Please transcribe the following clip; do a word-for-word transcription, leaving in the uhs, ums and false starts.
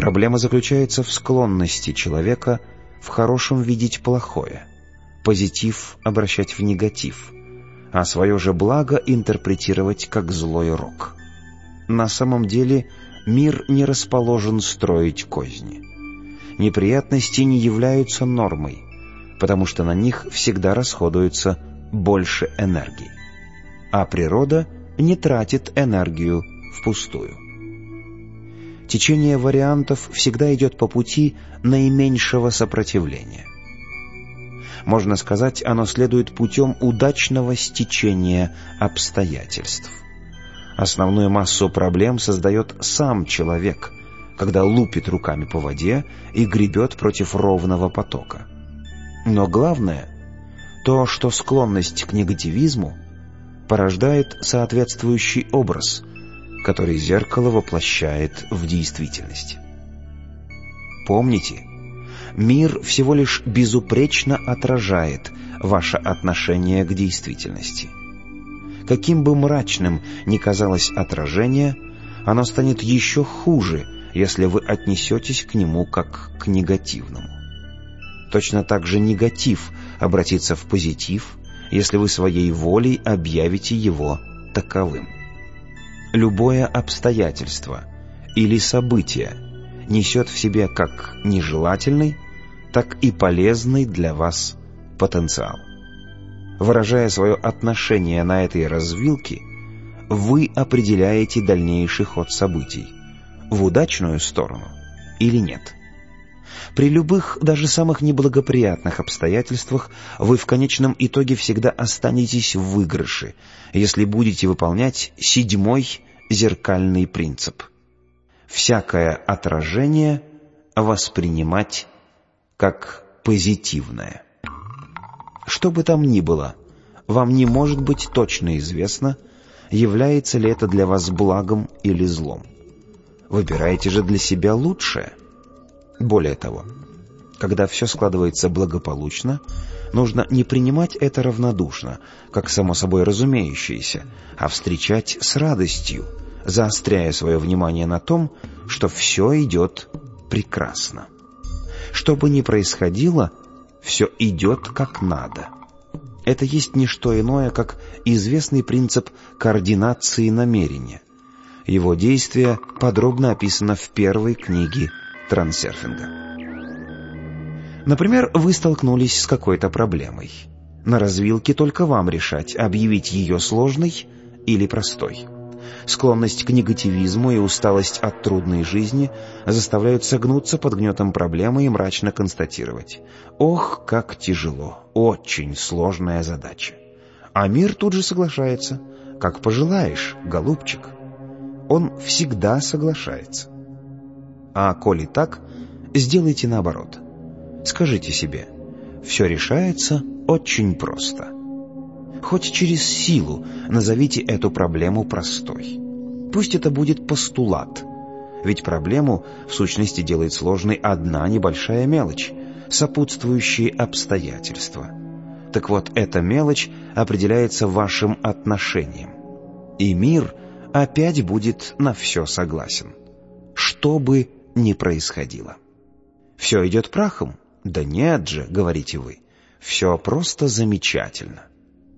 Проблема заключается в склонности человека в хорошем видеть плохое, позитив обращать в негатив, а свое же благо интерпретировать как злой рок. На самом деле мир не расположен строить козни. Неприятности не являются нормой, потому что на них всегда расходуется больше энергии, а природа не тратит энергию впустую. Течение вариантов всегда идет по пути наименьшего сопротивления. Можно сказать, оно следует путем удачного стечения обстоятельств. Основную массу проблем создает сам человек, когда лупит руками по воде и гребет против ровного потока. Но главное — то, что склонность к негативизму порождает соответствующий образ, который зеркало воплощает в действительности. Помните, мир всего лишь безупречно отражает ваше отношение к действительности. Каким бы мрачным ни казалось отражение, оно станет еще хуже, если вы отнесетесь к нему как к негативному. Точно так же негатив обратится в позитив, если вы своей волей объявите его таковым. Любое обстоятельство или событие несет в себе как нежелательный, так и полезный для вас потенциал. Выражая свое отношение на этой развилке, вы определяете дальнейший ход событий в удачную сторону или нет. При любых, даже самых неблагоприятных обстоятельствах вы в конечном итоге всегда останетесь в выигрыше, если будете выполнять седьмой зеркальный принцип. Всякое отражение воспринимать как позитивное. Что бы там ни было, вам не может быть точно известно, является ли это для вас благом или злом. Выбирайте же для себя лучшее. Более того, когда все складывается благополучно, нужно не принимать это равнодушно, как само собой разумеющееся, а встречать с радостью, заостряя свое внимание на том, что все идет прекрасно. Что бы ни происходило, все идет как надо. Это есть не что иное, как известный принцип координации намерения. Его действие подробно описано в первой книге трансерфинга. Например, вы столкнулись с какой-то проблемой. На развилке только вам решать, объявить ее сложной или простой. Склонность к негативизму и усталость от трудной жизни заставляют согнуться под гнетом проблемы и мрачно констатировать: «Ох, как тяжело, очень сложная задача». А мир тут же соглашается: «Как пожелаешь, голубчик». Он всегда соглашается. А коли так, сделайте наоборот. Скажите себе: все решается очень просто. Хоть через силу назовите эту проблему простой. Пусть это будет постулат, ведь проблему в сущности делает сложной одна небольшая мелочь — сопутствующие обстоятельства. Так вот, эта мелочь определяется вашим отношением. И мир опять будет на все согласен, что бы ни происходило. Все идет прахом? Да нет же, говорите вы, все просто замечательно.